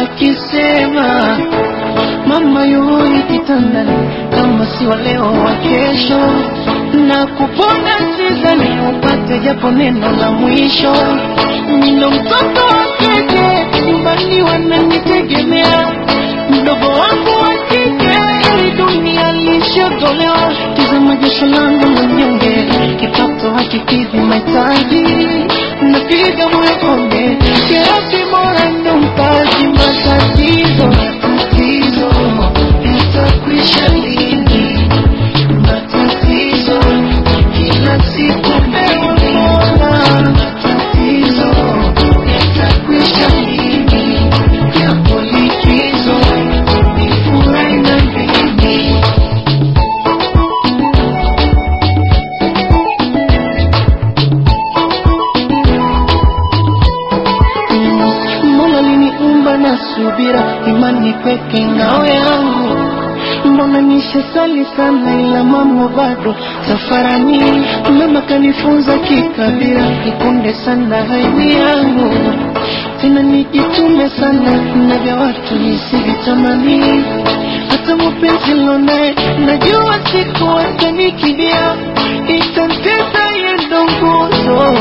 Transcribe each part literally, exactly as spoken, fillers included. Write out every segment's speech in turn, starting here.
wakisema mama yoi kitandani, kama si wa leo wa kesho, na kupona sizani upate japo neno la mwisho. Nino mtoto wa keke, nyumbani wananitegemea, mdogo wangu wa kike, dunia lishotolewa. Tazama jasho langu mnyonge, kipato hakikidhi mahitaji, napiga moyo konde, kiasi mola ndo mpaji. Matatizo, matatizo, yatakwisha lini? Matatizo, kila siku meona. Matatizo, yatakwisha lini? Yapo likizo, nifurahi na mimi. Mola liniumba na subira, imani kweke ngao yangu. Mbona nishasali sana ila mambo bado safarani. Mama kanifunza kikabila, nikunde sana haiwi yangu. Tena nijitume sana na vya watu nisivitamani. Hata mpenzi lonae najua siku atanikimbia, itanteza yendo nguzo.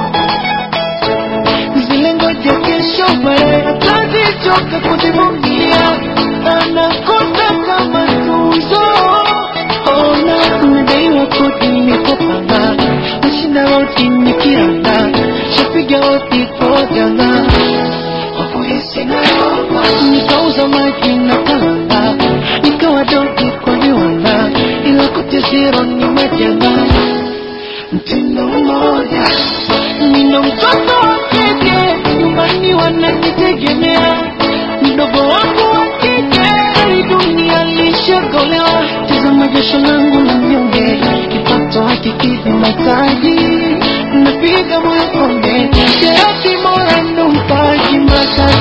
Zile ngoja kesho bae atazichoka kuzivumilia, anakosa kama tuzo. Ona nadaiwa kodi nimekopanga, nashinda roti nikiranda, shapiga oti kodanga. Kwa kuhisi na roba, nikauza maji na kalanga, nikawa dogi kwa viwanda, ila kote zero ni majenga. Mtindo mmoja, nino mtoto wa keke, nyumbani wananitegemea, mdogo wangu wa kike, dunia lishogolewa. Tazama jasho langu la mnyonge, kipato hakikidhi mahitaji, napiga moyo konde, kiasi mola ndo mpaji. Matatizo